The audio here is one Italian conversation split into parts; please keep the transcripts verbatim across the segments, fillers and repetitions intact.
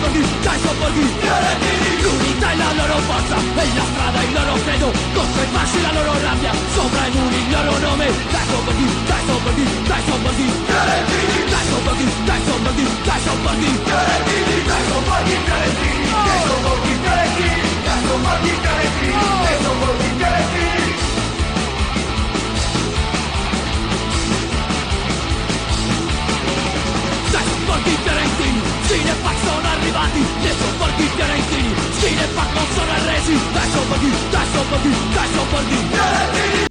sobborghi, dai sobborghi fiorentini. L'unità è la loro forza e la strada il loro credo, contro i fasci la loro rabbia, sopra i muri il loro nome. Dai sobborghi, dai sobborghi, dai sobborghi fiorentini. Dai sobborghi, dai sobborghi, dai sobborghi fiorentini. Dai sobborghi fiorentini, dai sobborghi fiorentini. Dai sobborghi fiorentini, dai sobborghi fiorentini. Dai sobborghi fiorentini, Cinefax sono arrivati. Dai sobborghi fiorentini, Cinefax non sono arresi. Dai sobborghi, dai sobborghi, dai sobborghi fiorentini.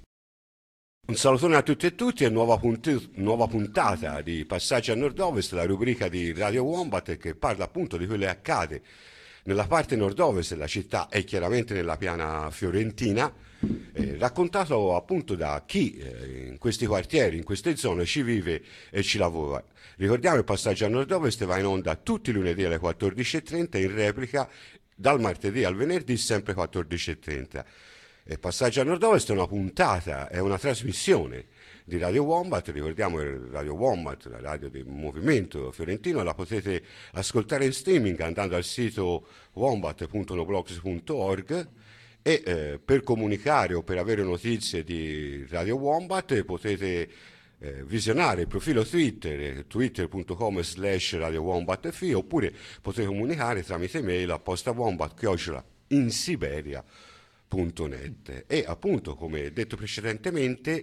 Un salutone a tutti e tutti e nuova, punt- nuova puntata di Passaggi a Nord-Ovest, la rubrica di Radio Wombat che parla appunto di quello che accade nella parte nord-ovest della città e chiaramente nella piana fiorentina, eh, raccontato appunto da chi eh, in questi quartieri, in queste zone ci vive e ci lavora. Ricordiamo il Passaggio a Nord-Ovest va in onda tutti i lunedì alle quattordici e trenta, in replica dal martedì al venerdì sempre quattordici e trenta. E Passaggio a Nord-Ovest è una puntata, è una trasmissione di Radio Wombat, ricordiamo il Radio Wombat, la radio del movimento fiorentino, la potete ascoltare in streaming andando al sito wombat punto noblogs punto org e eh, per comunicare o per avere notizie di Radio Wombat potete eh, visionare il profilo Twitter, twitter punto com slash radio wombat f i, oppure potete comunicare tramite mail a postawombat chiocciola in Siberia punto net. E appunto, come detto precedentemente,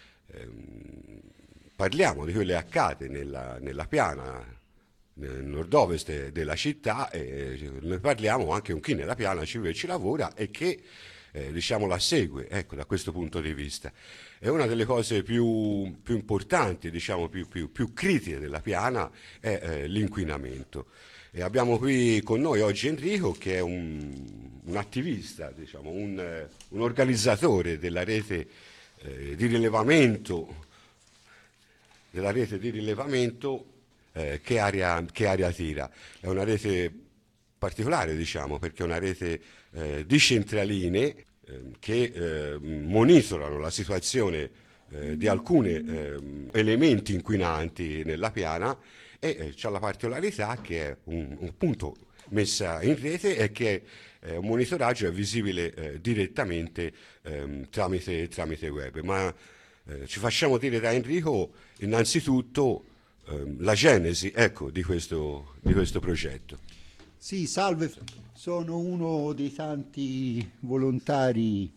ehm, parliamo di quello che accade nella, nella piana nel nord-ovest della città e ne parliamo anche con chi nella piana ci vive e ci lavora e che eh, diciamo la segue, ecco, da questo punto di vista. È una delle cose più, più importanti, diciamo più, più, più critiche della piana è eh, l'inquinamento. E abbiamo qui con noi oggi Enrico, che è un, un attivista, diciamo, un, eh, un organizzatore della rete eh, di rilevamento, della rete di rilevamento eh, che, area, che area tira. È una rete particolare, diciamo, perché è una rete eh, di centraline eh, che eh, monitorano la situazione eh, di alcuni eh, elementi inquinanti nella piana. E eh, c'è la particolarità che è un, un punto messa in rete e che eh, un monitoraggio è visibile eh, direttamente ehm, tramite, tramite web. Ma eh, ci facciamo dire da Enrico innanzitutto ehm, la genesi, ecco, di questo, di questo progetto. Sì, salve, sono uno dei tanti volontari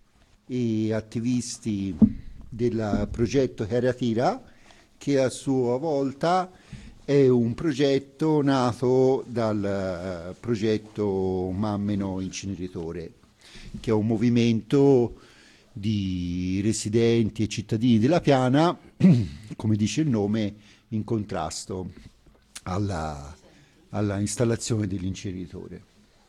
e attivisti del progetto Area Tira, che a sua volta è un progetto nato dal uh, progetto Mammeno Inceneritore, che è un movimento di residenti e cittadini della piana, come dice il nome, in contrasto alla, alla installazione dell'inceneritore.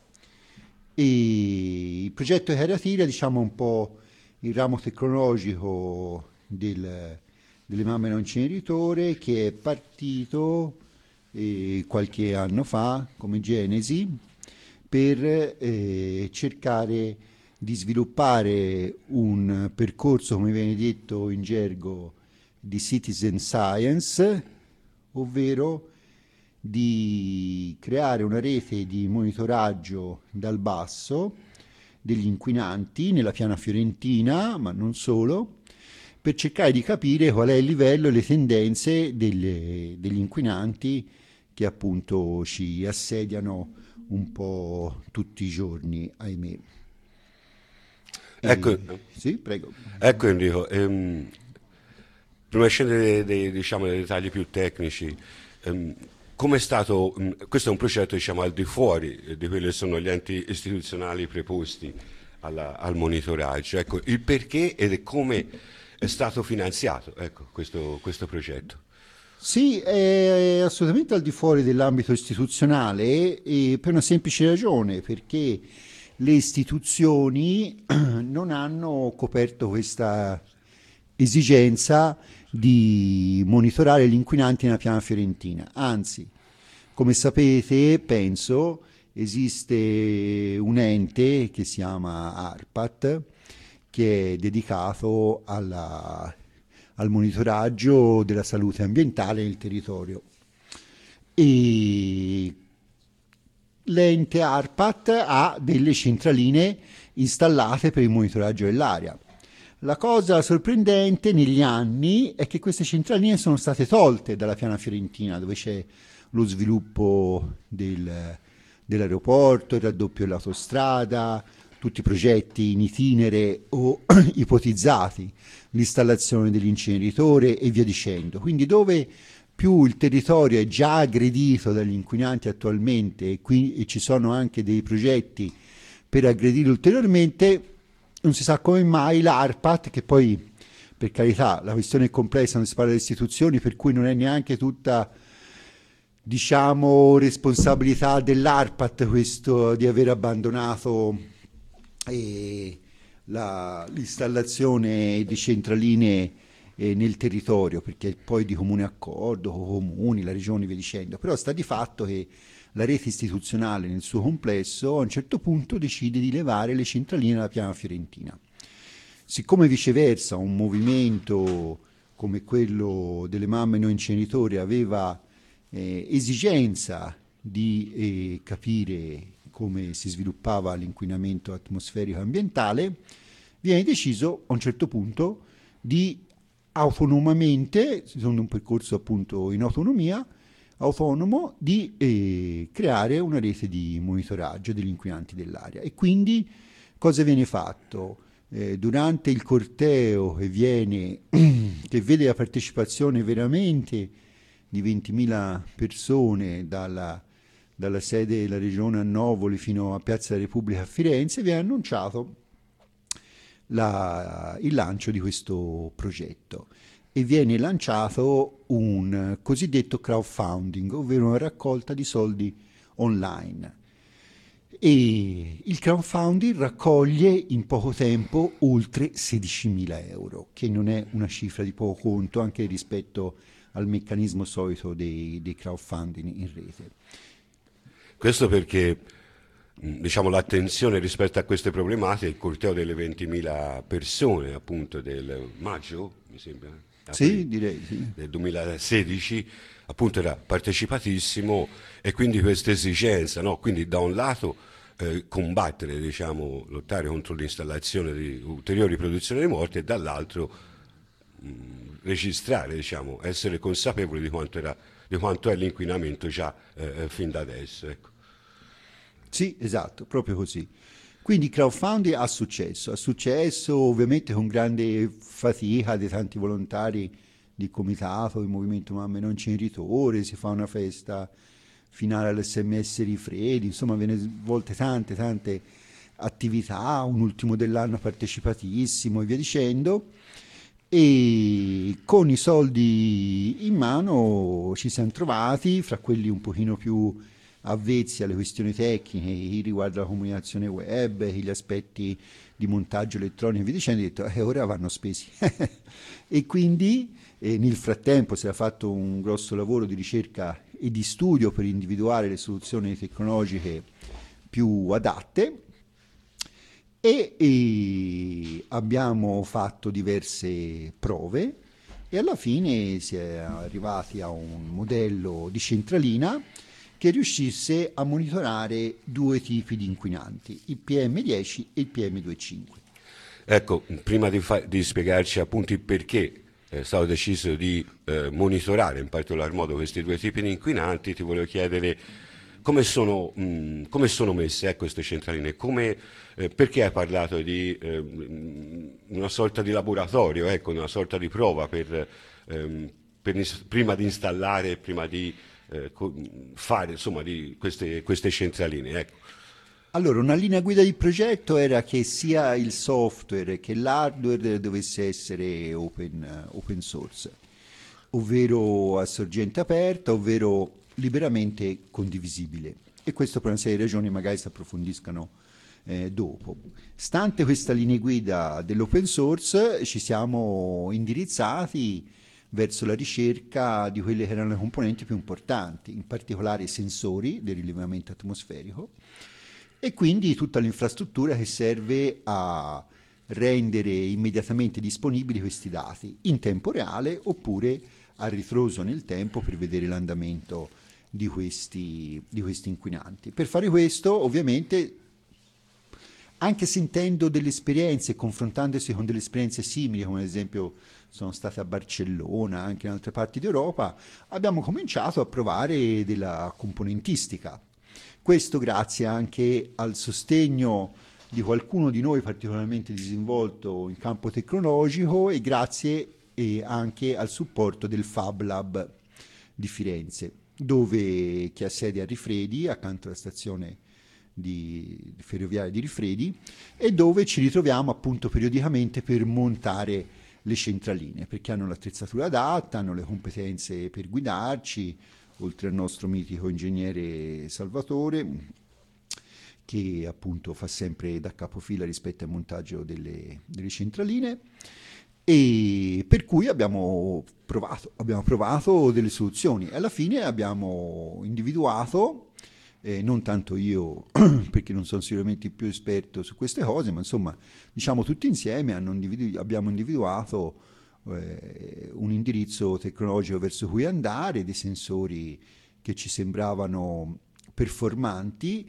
E il progetto Area Tira, diciamo, un po' il ramo tecnologico del delle Mammeno Inceneritore, che è partito eh, qualche anno fa come genesi per eh, cercare di sviluppare un percorso, come viene detto in gergo, di citizen science, ovvero di creare una rete di monitoraggio dal basso degli inquinanti nella piana fiorentina, ma non solo, per cercare di capire qual è il livello e le tendenze delle, degli inquinanti che appunto ci assediano un po' tutti i giorni, ahimè. Ecco, e, sì, prego. Ecco Enrico, ehm, prima di scendere dei, diciamo, dei dettagli più tecnici, ehm, come è stato, mh, questo è un progetto, diciamo, al di fuori di quelli che sono gli enti istituzionali preposti alla, al monitoraggio, ecco, il perché ed come è stato finanziato, ecco, questo, questo progetto? Sì, è assolutamente al di fuori dell'ambito istituzionale e per una semplice ragione, perché le istituzioni non hanno coperto questa esigenza di monitorare gli inquinanti nella piana fiorentina. Anzi, come sapete, penso, esiste un ente che si chiama ARPAT, che è dedicato alla, al monitoraggio della salute ambientale nel territorio. E l'ente ARPAT ha delle centraline installate per il monitoraggio dell'aria. La cosa sorprendente negli anni è che queste centraline sono state tolte dalla piana fiorentina, dove c'è lo sviluppo del, dell'aeroporto, il raddoppio dell'autostrada, tutti i progetti in itinere o ipotizzati, l'installazione dell'inceneritore e via dicendo. Quindi dove più il territorio è già aggredito dagli inquinanti attualmente e, qui, e ci sono anche dei progetti per aggredirlo ulteriormente, non si sa come mai l'ARPAT, che poi per carità la questione è complessa, non si parla di istituzioni, per cui non è neanche tutta, diciamo, responsabilità dell'ARPAT questo di aver abbandonato eh, la, l'installazione di centraline eh, nel territorio, perché poi di comune accordo, comuni, la regione, via dicendo, però sta di fatto che la rete istituzionale nel suo complesso a un certo punto decide di levare le centraline dalla piana fiorentina. Siccome viceversa un movimento come quello delle mamme no inceneritori aveva eh, esigenza di eh, capire come si sviluppava l'inquinamento atmosferico ambientale, viene deciso a un certo punto di autonomamente, secondo un percorso appunto in autonomia, autonomo di eh, creare una rete di monitoraggio degli inquinanti dell'aria. E quindi cosa viene fatto? Eh, durante il corteo che, viene, che vede la partecipazione veramente di ventimila persone dalla, dalla sede della regione a Novoli fino a Piazza della Repubblica a Firenze, viene annunciato la, il lancio di questo progetto. E viene lanciato un cosiddetto crowdfunding, ovvero una raccolta di soldi online. E il crowdfunding raccoglie in poco tempo oltre sedicimila euro, che non è una cifra di poco conto anche rispetto al meccanismo solito dei, dei crowdfunding in rete. Questo perché, diciamo, l'attenzione rispetto a queste problematiche, il corteo delle ventimila persone appunto del maggio, mi sembra, Sì, direi sì. del duemilasedici, appunto era partecipatissimo, e quindi questa esigenza, no? Quindi da un lato eh, combattere, diciamo, lottare contro l'installazione di ulteriori produzioni di morte, e dall'altro mh, registrare, diciamo, essere consapevoli di quanto, era, di quanto è l'inquinamento già eh, fin da adesso. Ecco. Sì, esatto, proprio così. Quindi il crowdfunding ha successo, ha successo ovviamente con grande fatica di tanti volontari di comitato, il movimento Mamme non inceneritore, si fa una festa finale all'esse emme esse Rifredi, insomma viene svolte tante tante attività, un ultimo dell'anno partecipatissimo e via dicendo, e con i soldi in mano ci siamo trovati, fra quelli un pochino più avvezzi alle questioni tecniche, chi riguarda la comunicazione web, gli aspetti di montaggio elettronico e via dicendo, ho detto, eh, ora vanno spesi. E quindi eh, nel frattempo si era fatto un grosso lavoro di ricerca e di studio per individuare le soluzioni tecnologiche più adatte, e, e abbiamo fatto diverse prove e alla fine si è arrivati a un modello di centralina che riuscisse a monitorare due tipi di inquinanti, il P M dieci e il P M due virgola cinque. Ecco, prima di, fa- di spiegarci appunto il perché è stato deciso di eh, monitorare in particolar modo questi due tipi di inquinanti, ti volevo chiedere come sono, mh, come sono messe eh, queste centraline, come, eh, perché hai parlato di eh, una sorta di laboratorio, ecco, una sorta di prova per, ehm, per prima di installare, prima di eh, fare insomma di queste, queste centraline, ecco. Allora, una linea guida di progetto era che sia il software che l'hardware dovesse essere open, open source, ovvero a sorgente aperta, ovvero liberamente condivisibile. E questo per una serie di ragioni magari si approfondiscano eh, dopo. Stante questa linea guida dell'open source, ci siamo indirizzati verso la ricerca di quelle che erano le componenti più importanti, in particolare i sensori del rilevamento atmosferico, e quindi tutta l'infrastruttura che serve a rendere immediatamente disponibili questi dati in tempo reale oppure a ritroso nel tempo per vedere l'andamento di questi, di questi inquinanti. Per fare questo, ovviamente, anche sentendo delle esperienze, confrontandosi con delle esperienze simili, come ad esempio sono state a Barcellona, anche in altre parti d'Europa, abbiamo cominciato a provare della componentistica. Questo grazie anche al sostegno di qualcuno di noi particolarmente disinvolto in campo tecnologico e grazie e anche al supporto del Fab Lab di Firenze, dove, che ha sede a Rifredi, accanto alla stazione di ferroviaria di Rifredi, e dove ci ritroviamo appunto periodicamente per montare le centraline, perché hanno l'attrezzatura adatta, hanno le competenze per guidarci, oltre al nostro mitico ingegnere Salvatore, che appunto fa sempre da capofila rispetto al montaggio delle, delle centraline, e per cui abbiamo provato, abbiamo provato delle soluzioni e alla fine abbiamo individuato, eh, non tanto io perché non sono sicuramente il più esperto su queste cose, ma insomma diciamo tutti insieme hanno individu- abbiamo individuato eh, un indirizzo tecnologico verso cui andare, dei sensori che ci sembravano performanti,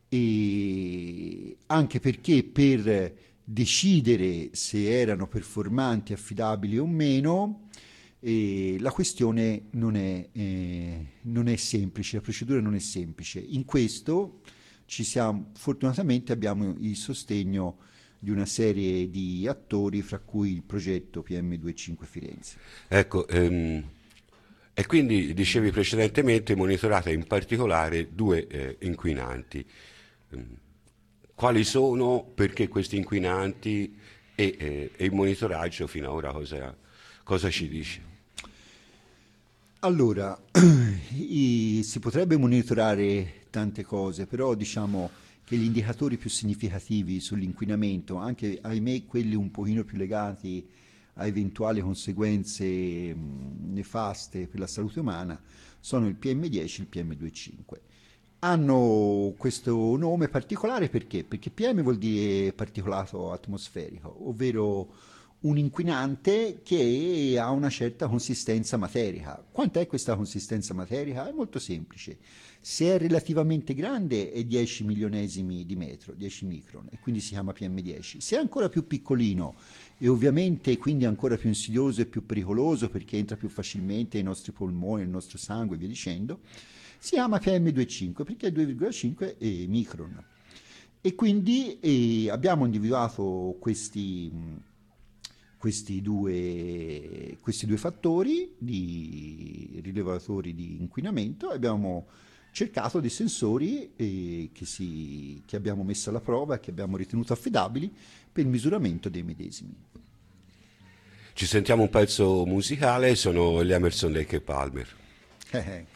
e anche perché per decidere se erano performanti, affidabili o meno, eh, la questione non è, eh, non è semplice, la procedura non è semplice. In questo ci siamo, fortunatamente abbiamo il sostegno di una serie di attori, fra cui il progetto P M venticinque Firenze. Ecco, ehm, e quindi dicevi precedentemente monitorate in particolare due eh, inquinanti. Quali sono, perché questi inquinanti e, e, e il monitoraggio fino ad ora cosa, cosa ci dice? Allora, i, si potrebbe monitorare tante cose, però diciamo che gli indicatori più significativi sull'inquinamento, anche ahimè quelli un pochino più legati a eventuali conseguenze mh, nefaste per la salute umana, sono il P M dieci e il P M venticinque. Hanno questo nome particolare perché? Perché P M vuol dire particolato atmosferico, ovvero un inquinante che ha una certa consistenza materica. Quant'è questa consistenza materica? È molto semplice. Se è relativamente grande è dieci milionesimi di metro, dieci micron, e quindi si chiama P M dieci. Se è ancora più piccolino e ovviamente quindi ancora più insidioso e più pericoloso perché entra più facilmente nei nostri polmoni, nel nostro sangue e via dicendo, si chiama P M venticinque perché è due virgola cinque micron. E quindi eh, abbiamo individuato questi, questi, due, questi due fattori di rilevatori di inquinamento e abbiamo cercato dei sensori eh, che, si, che abbiamo messo alla prova e che abbiamo ritenuto affidabili per il misuramento dei medesimi. Ci sentiamo un pezzo musicale, sono gli Emerson, Lake e Palmer. Eh,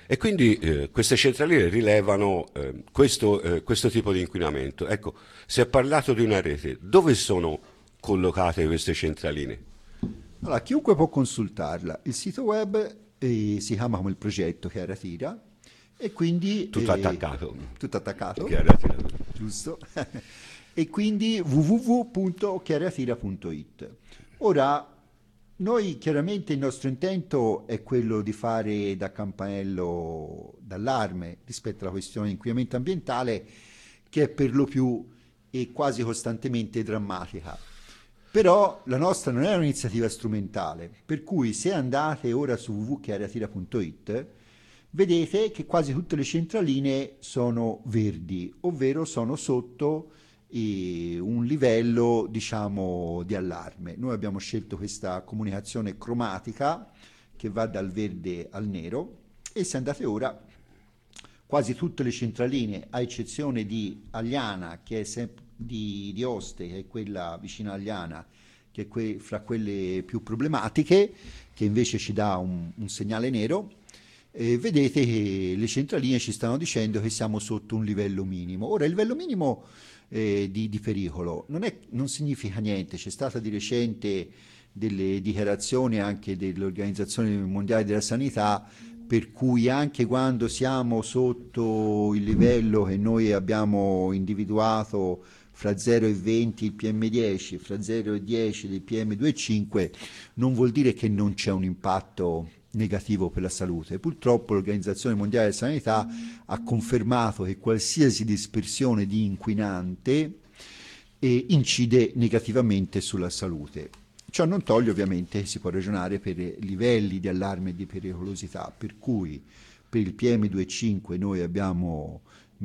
E quindi eh, queste centraline rilevano eh, questo, eh, questo tipo di inquinamento. Ecco, si è parlato di una rete, dove sono collocate queste centraline? Allora, chiunque può consultarla. Il sito web eh, si chiama come il progetto Chiara Tira e quindi... Tutto eh, attaccato. Tutto attaccato. Chiara Tira. Giusto. E quindi w w w punto chiaratira punto i t. Ora, noi chiaramente il nostro intento è quello di fare da campanello d'allarme rispetto alla questione di inquinamento ambientale, che è per lo più e quasi costantemente drammatica. Però la nostra non è un'iniziativa strumentale, per cui se andate ora su w w w punto chiaratira punto i t vedete che quasi tutte le centraline sono verdi, ovvero sono sotto eh, un livello, diciamo, di allarme. Noi abbiamo scelto questa comunicazione cromatica che va dal verde al nero, e se andate ora, quasi tutte le centraline, a eccezione di Agliana, che è sempre di, di Oste, che è quella vicina a Agliana, che è que- fra quelle più problematiche, che invece ci dà un, un segnale nero, eh, vedete che le centraline ci stanno dicendo che siamo sotto un livello minimo. Ora, il livello minimo eh, di, di pericolo non, è, non significa niente. C'è stata di recente delle dichiarazioni anche dell'Organizzazione Mondiale della Sanità, per cui anche quando siamo sotto il livello che noi abbiamo individuato fra zero e venti il P M dieci, fra zero e dieci il P M due virgola cinque, non vuol dire che non c'è un impatto negativo per la salute. Purtroppo l'Organizzazione Mondiale della Sanità ha confermato che qualsiasi dispersione di inquinante eh, incide negativamente sulla salute. Ciò non toglie ovviamente che si può ragionare per livelli di allarme e di pericolosità, per cui per il P M due virgola cinque noi abbiamo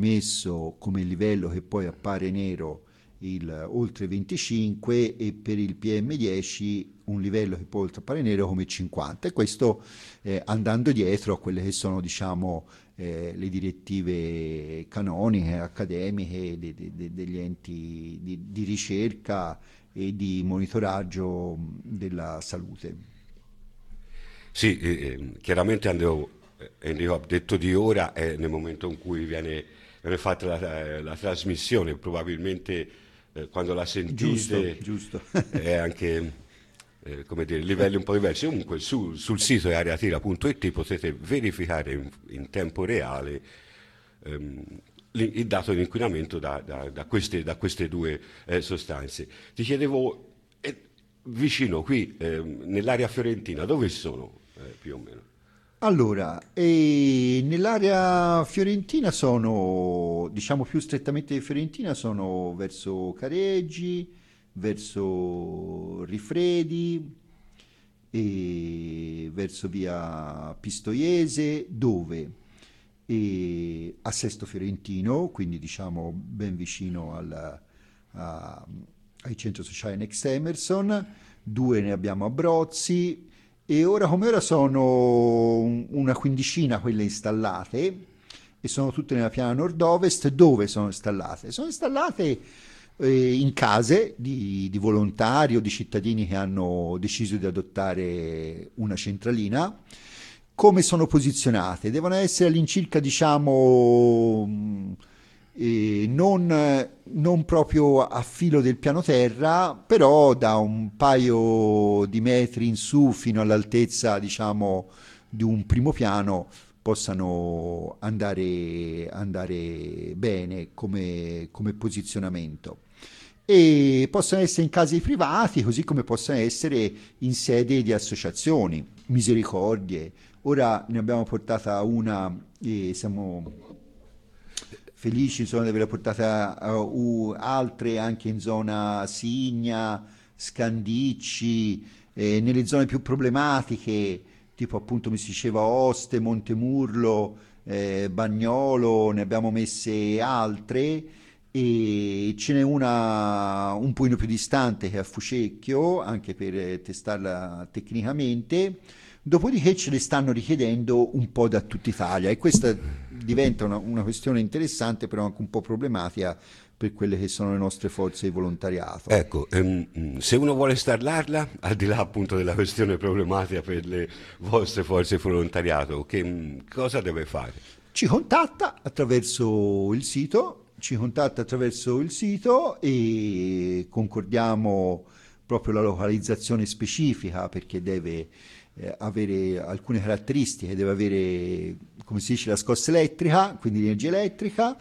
messo come livello che poi appare nero il oltre venticinque, e per il P M dieci un livello che poi oltre appare nero come cinquanta, e questo eh, andando dietro a quelle che sono, diciamo, eh, le direttive canoniche, accademiche de, de, de, degli enti di, di ricerca e di monitoraggio della salute. Sì, eh, chiaramente Andrea, Enrico ha detto di ora, è nel momento in cui viene, viene fatta la, la trasmissione, probabilmente eh, quando la sentite giusto, giusto. è anche eh, come dire, livelli un po' diversi. Comunque su, sul sito ariatira punto i t potete verificare in, in tempo reale ehm, il dato di inquinamento da, da, da, queste, da queste due eh, sostanze. Ti chiedevo, eh, vicino qui, eh, nell'area fiorentina, dove sono eh, più o meno? Allora, eh, nell'area fiorentina sono, diciamo più strettamente di Fiorentina, sono verso Careggi, verso Rifredi, e verso via Pistoiese, dove e a Sesto Fiorentino, quindi diciamo ben vicino al, a, ai centro sociali Next Emerson, due ne abbiamo a Brozzi, e ora come ora sono una quindicina quelle installate, e sono tutte nella piana nord-ovest. Dove sono installate? Sono installate eh, in case di, di volontari o di cittadini che hanno deciso di adottare una centralina. Come sono posizionate? Devono essere all'incirca, diciamo, eh, non, non proprio a filo del piano terra, però da un paio di metri in su fino all'altezza, diciamo, di un primo piano possano andare, andare bene come, come posizionamento. E possono essere in casi privati, così come possono essere in sede di associazioni, misericordie. Ora ne abbiamo portata una e siamo felici, insomma, di averla portata uh, altre anche in zona Signa, Scandicci, eh, nelle zone più problematiche, tipo appunto mi si diceva Oste, Montemurlo, eh, Bagnolo, ne abbiamo messe altre, e ce n'è una un pochino più distante che è a Fucecchio, anche per testarla tecnicamente. Dopodiché ce le stanno richiedendo un po' da tutta Italia, e questa diventa una, una questione interessante, però anche un po' problematica per quelle che sono le nostre forze di volontariato. Ecco, ehm, se uno vuole installarla, al di là appunto della questione problematica per le vostre forze di volontariato, che cosa deve fare? Ci contatta attraverso il sito, ci contatta attraverso il sito e concordiamo proprio la localizzazione specifica, perché deve eh, avere alcune caratteristiche, deve avere, come si dice, la scossa elettrica, quindi l'energia elettrica,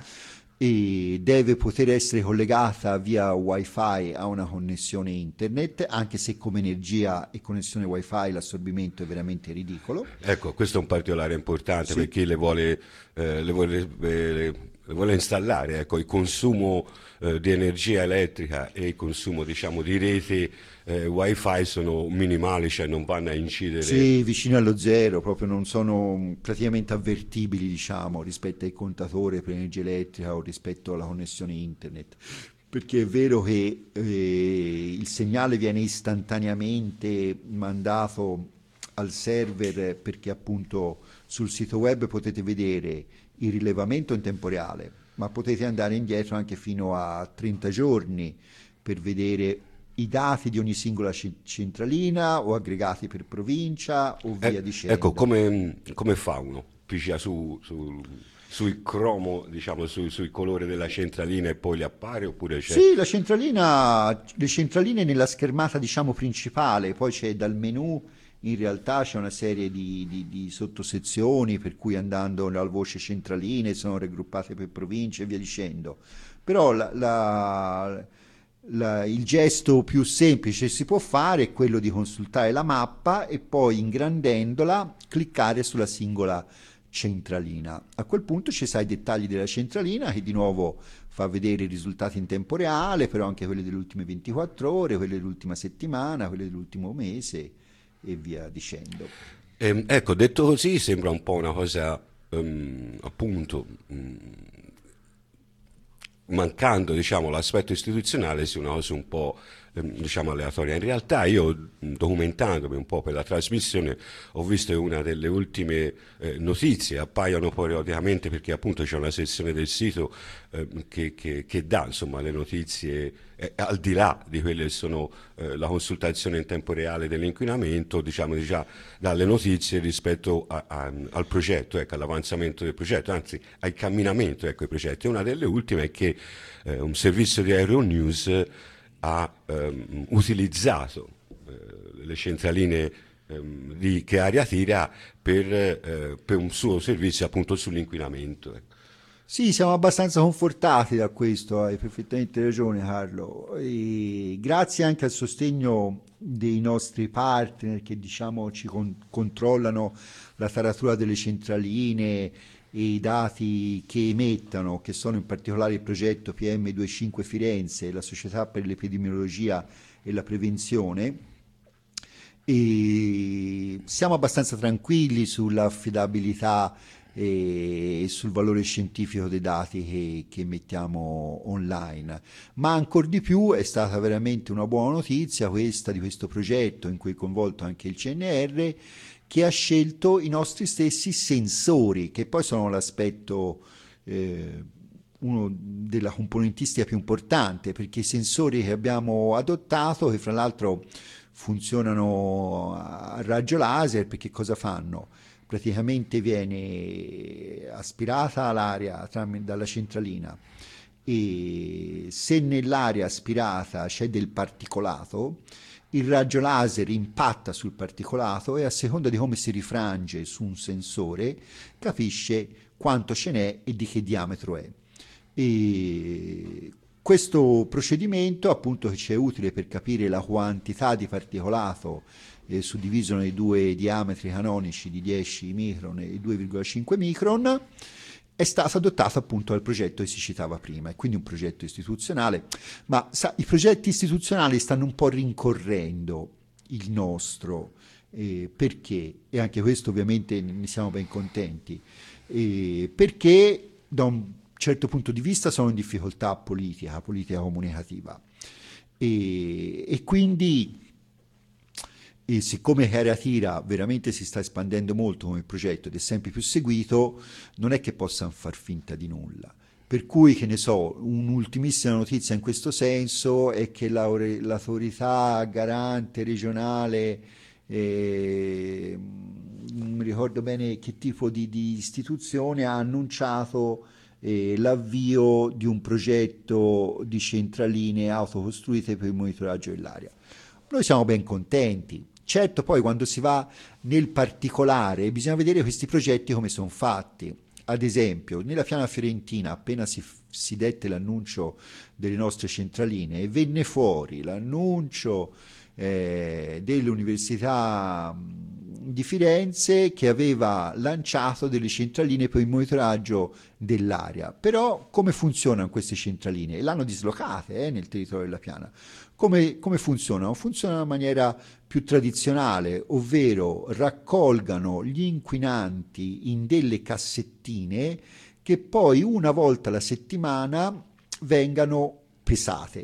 e deve poter essere collegata via wifi a una connessione internet, anche se come energia e connessione wifi l'assorbimento è veramente ridicolo. Ecco, questo è un particolare importante, Sì. per chi le vuole, eh, le vuole, eh, le vuole installare, ecco, il consumo eh, di energia elettrica e il consumo, diciamo, di rete eh, wifi sono minimali, cioè non vanno a incidere. Sì, vicino allo zero, proprio non sono praticamente avvertibili, diciamo, rispetto al contatore per energia elettrica o rispetto alla connessione internet. Perché è vero che eh, il segnale viene istantaneamente mandato al server, perché appunto sul sito web potete vedere il rilevamento in tempo reale, ma potete andare indietro anche fino a trenta giorni per vedere i dati di ogni singola centralina o aggregati per provincia o via Eh, dicendo. ecco, come, come fa uno? Piccia su, su, sul cromo, diciamo, su, sul colore della centralina e poi gli appare, oppure c'è... Sì, la centralina, le centraline nella schermata, diciamo, principale, poi c'è dal menu, in realtà c'è una serie di, di, di sottosezioni, per cui andando alla voce centraline sono raggruppate per province e via dicendo. Però la, la, la, il gesto più semplice che si può fare è quello di consultare la mappa e poi, ingrandendola, cliccare sulla singola centralina. A quel punto ci sai i dettagli della centralina, che di nuovo fa vedere i risultati in tempo reale, però anche quelli delle ultime ventiquattro ore, quelli dell'ultima settimana, quelli dell'ultimo mese e via dicendo. Ehm, ecco, detto così sembra un po' una cosa, ehm, appunto, mh, mancando, diciamo, l'aspetto istituzionale, sia una cosa un po', ehm, diciamo, aleatoria. In realtà io, documentandomi un po' per la trasmissione, ho visto che una delle ultime eh, notizie appaiono periodicamente, perché appunto c'è una sezione del sito ehm, che, che, che dà, insomma, le notizie eh, al di là di quelle che sono eh, la consultazione in tempo reale dell'inquinamento, diciamo, già dalle notizie rispetto a, a, al progetto, ecco, all'avanzamento del progetto, anzi al camminamento, ecco, i progetti. Una delle ultime è che eh, un servizio di Aeronews ha ehm, utilizzato eh, le centraline ehm, di, che Aria tira per, eh, per un suo servizio appunto sull'inquinamento. Ecco. Sì, siamo abbastanza confortati da questo, hai perfettamente ragione Carlo, e grazie anche al sostegno dei nostri partner che, diciamo, ci con- controllano la taratura delle centraline e i dati che emettono, che sono in particolare il progetto P M venticinque Firenze e la Società per l'Epidemiologia e la Prevenzione, e siamo abbastanza tranquilli sull'affidabilità e sul valore scientifico dei dati che, che mettiamo online. Ma ancor di più è stata veramente una buona notizia questa di questo progetto, in cui è coinvolto anche il C N R, che ha scelto i nostri stessi sensori, che poi sono l'aspetto eh, uno della componentistica più importante, perché i sensori che abbiamo adottato, che fra l'altro funzionano a raggio laser, perché cosa fanno? Praticamente viene aspirata l'aria dalla centralina, e se nell'aria aspirata c'è del particolato, il raggio laser impatta sul particolato e a seconda di come si rifrange su un sensore capisce quanto ce n'è e di che diametro è. E questo procedimento, appunto, che ci è utile per capire la quantità di particolato eh, suddiviso nei due diametri canonici di dieci micron e due virgola cinque micron, è stato adottato appunto dal progetto che si citava prima, e quindi un progetto istituzionale. Ma sa, i progetti istituzionali stanno un po' rincorrendo il nostro, eh, perché, e anche questo ovviamente ne siamo ben contenti, eh, perché da un certo punto di vista sono in difficoltà politica, politica comunicativa, e, e quindi e siccome Area Tira veramente si sta espandendo molto come progetto ed è sempre più seguito, non è che possano far finta di nulla. Per cui, che ne so, un'ultimissima notizia in questo senso è che l'aure- l'autorità garante regionale, eh, non mi ricordo bene che tipo di, di istituzione, ha annunciato eh, l'avvio di un progetto di centraline autocostruite per il monitoraggio dell'aria. Noi siamo ben contenti. Certo, poi quando si va nel particolare bisogna vedere questi progetti come sono fatti. Ad esempio, nella Piana Fiorentina, appena si, si dette l'annuncio delle nostre centraline, venne fuori l'annuncio eh, dell'Università di Firenze che aveva lanciato delle centraline per il monitoraggio dell'aria. Però come funzionano queste centraline? E l'hanno dislocate eh, nel territorio della Piana. Come, come funzionano? Funzionano in maniera più tradizionale, ovvero raccolgano gli inquinanti in delle cassettine che poi una volta alla settimana vengano pesate.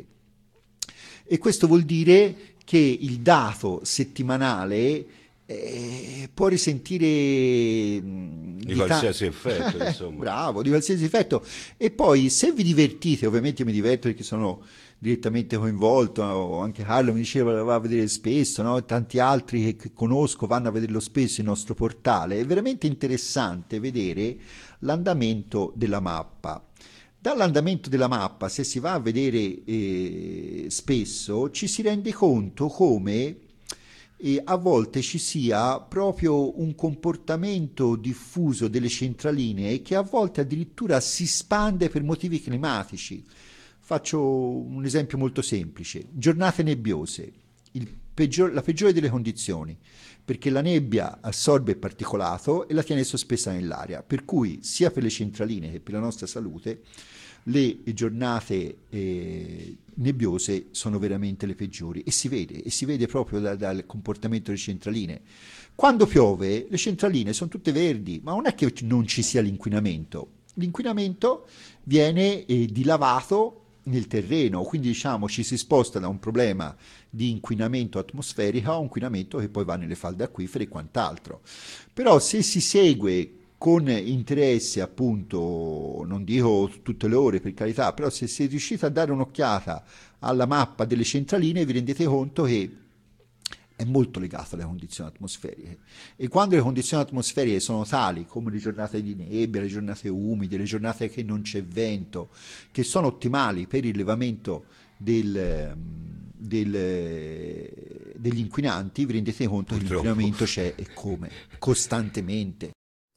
E questo vuol dire che il dato settimanale eh, può risentire di, di qualsiasi ta- effetto, insomma. Bravo, di qualsiasi effetto. E poi se vi divertite, ovviamente io mi diverto perché sono direttamente coinvolto, anche Carlo mi diceva va a vedere spesso, no? Tanti altri che conosco vanno a vederlo spesso il nostro portale. È veramente interessante vedere l'andamento della mappa. Dall'andamento della mappa, se si va a vedere eh, spesso, ci si rende conto come eh, a volte ci sia proprio un comportamento diffuso delle centraline che a volte addirittura si spande per motivi climatici. Faccio un esempio molto semplice: giornate nebbiose, il peggior, la peggiore delle condizioni, perché la nebbia assorbe il particolato e la tiene sospesa nell'aria, per cui sia per le centraline che per la nostra salute le giornate eh, nebbiose sono veramente le peggiori, e si vede, e si vede proprio da, dal comportamento delle centraline. Quando piove le centraline sono tutte verdi, ma non è che non ci sia l'inquinamento. L'inquinamento viene eh, dilavato nel terreno, quindi diciamo ci si sposta da un problema di inquinamento atmosferico a un inquinamento che poi va nelle falde acquifere e quant'altro. Però se si segue con interesse, appunto, non dico tutte le ore per carità, però se si è riusciti a dare un'occhiata alla mappa delle centraline vi rendete conto che è molto legato alle condizioni atmosferiche, e quando le condizioni atmosferiche sono tali, come le giornate di nebbia, le giornate umide, le giornate che non c'è vento, che sono ottimali per il rilevamento del, del, degli inquinanti, vi rendete conto che l'inquinamento c'è e come, costantemente.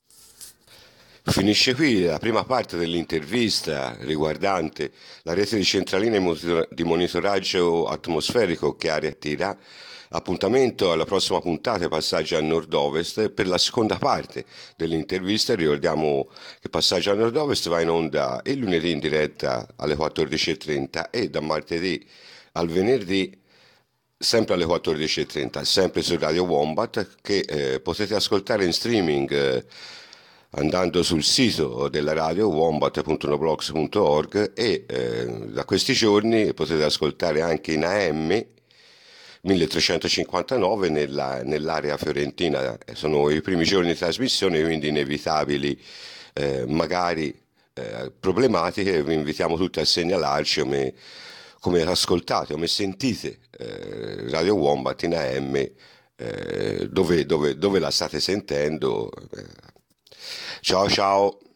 Finisce qui la prima parte dell'intervista riguardante la rete di centraline di monitoraggio atmosferico che Area Tira. Appuntamento alla prossima puntata Passaggi a Nord-Ovest per la seconda parte dell'intervista. Ricordiamo che Passaggi a Nord-Ovest va in onda il lunedì in diretta alle quattordici e trenta e da martedì al venerdì sempre alle quattordici e trenta, sempre su Radio Wombat, che eh, potete ascoltare in streaming eh, andando sul sito della radio wombat punto noblogs punto org, e eh, da questi giorni potete ascoltare anche in A M milletrecentocinquantanove nella, nell'area fiorentina. Sono i primi giorni di trasmissione, quindi inevitabili eh, magari eh, problematiche. Vi invitiamo tutti a segnalarci come, come ascoltate, come sentite eh, Radio Wombat in A M, eh, dove, dove, dove la state sentendo. Ciao ciao.